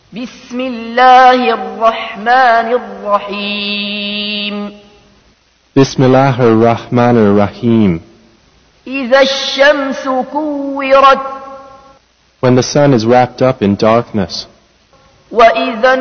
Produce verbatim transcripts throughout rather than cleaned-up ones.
بسم الله الرحمن الرحيم Bismillah ar-Rahman ar-Rahim. إذا الشمس كورت When the sun is wrapped up in darkness, وإذا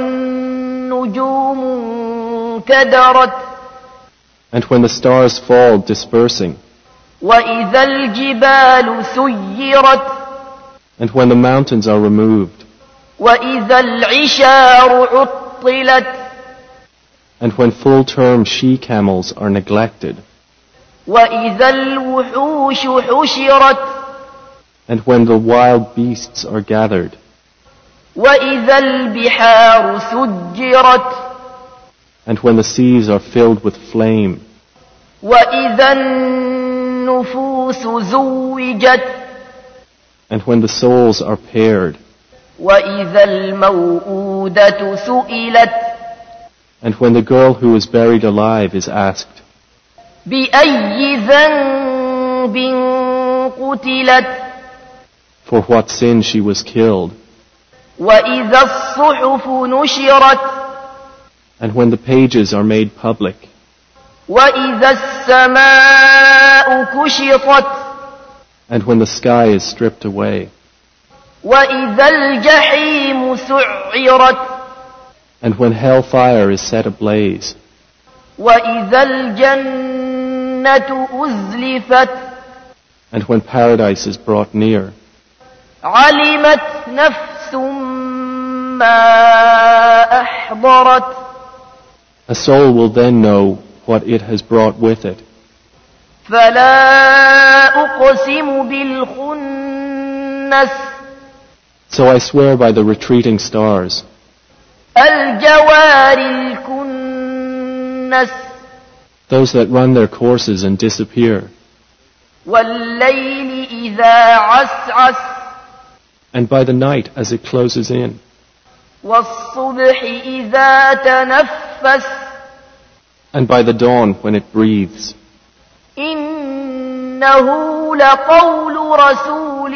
النجوم انكدرت and when the stars fall dispersing, وإذا الجبال سيرت and when the mountains are removed, وإذا العشار عطلت and when full-term she-camels are neglected, وإذا الوحوش حشرت and when the wild beasts are gathered, وإذا البحار سجرت and when the seas are filled with flame, وإذا النفوس زوجت and when the souls are paired, وإذا الموءودة سئلت and when the girl who is buried alive is asked, بأي ذنب قتلت for what sin she was killed, وإذا الصحف نشرت and when the pages are made public, وإذا السماء كشطت and when the sky is stripped away, وإذا الجحيم سعرت and when hellfire is set ablaze, وإذا الجنة أزلفت and when paradise is brought near, علمت نفس ما أحضرت a soul will then know what it has brought with it. فلا أقسم بالخنس So I swear by the retreating stars, الجوار الكنس those that run their courses and disappear, والليل إذا عسعس and by the night as it closes in, والصبح إذا تنفس and by the dawn when it breathes. إنه لقول رسول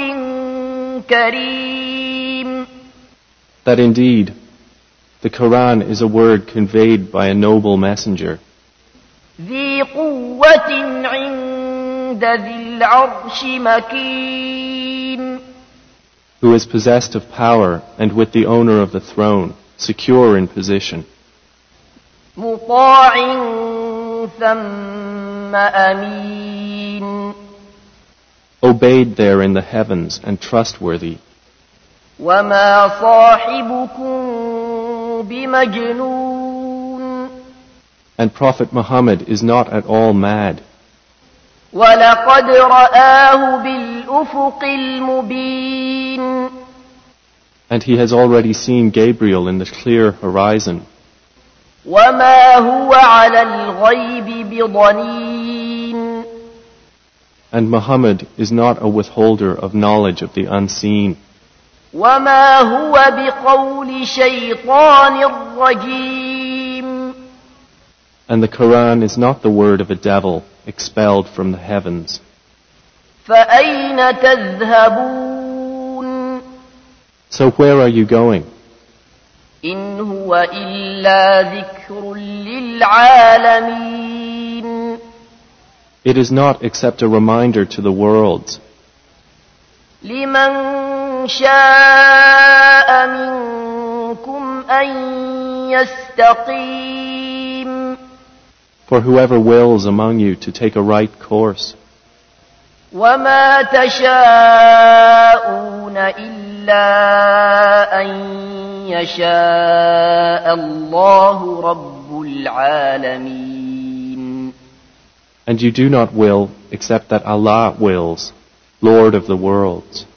كريم That indeed, the Quran is a word conveyed by a noble messenger, ذي قوة عند ذي العرش مكين who is possessed of power and with the owner of the throne, secure in position, مطاع ثم أمين obeyed there in the heavens and trustworthy, وما صاحبكم بمجنون and Prophet Muhammad is not at all mad, ولقد رآه بالأفق المبين and he has already seen Gabriel in the clear horizon, وما هو على الغيب بضنين and Muhammad is not a withholder of knowledge of the unseen, وما هو بقول شيطان رجيم and the Quran is not the word of a devil expelled from the heavens. فأين تذهبون So where are you going? إن هو إلا ذكر للعالمين It is not except a reminder to the worlds, لمن شاء منكم أن يستقيم for whoever wills among you to take a right course. وما تشاءون إلا أن يشاء الله رب العالمين And you do not will except that Allah wills, Lord of the worlds.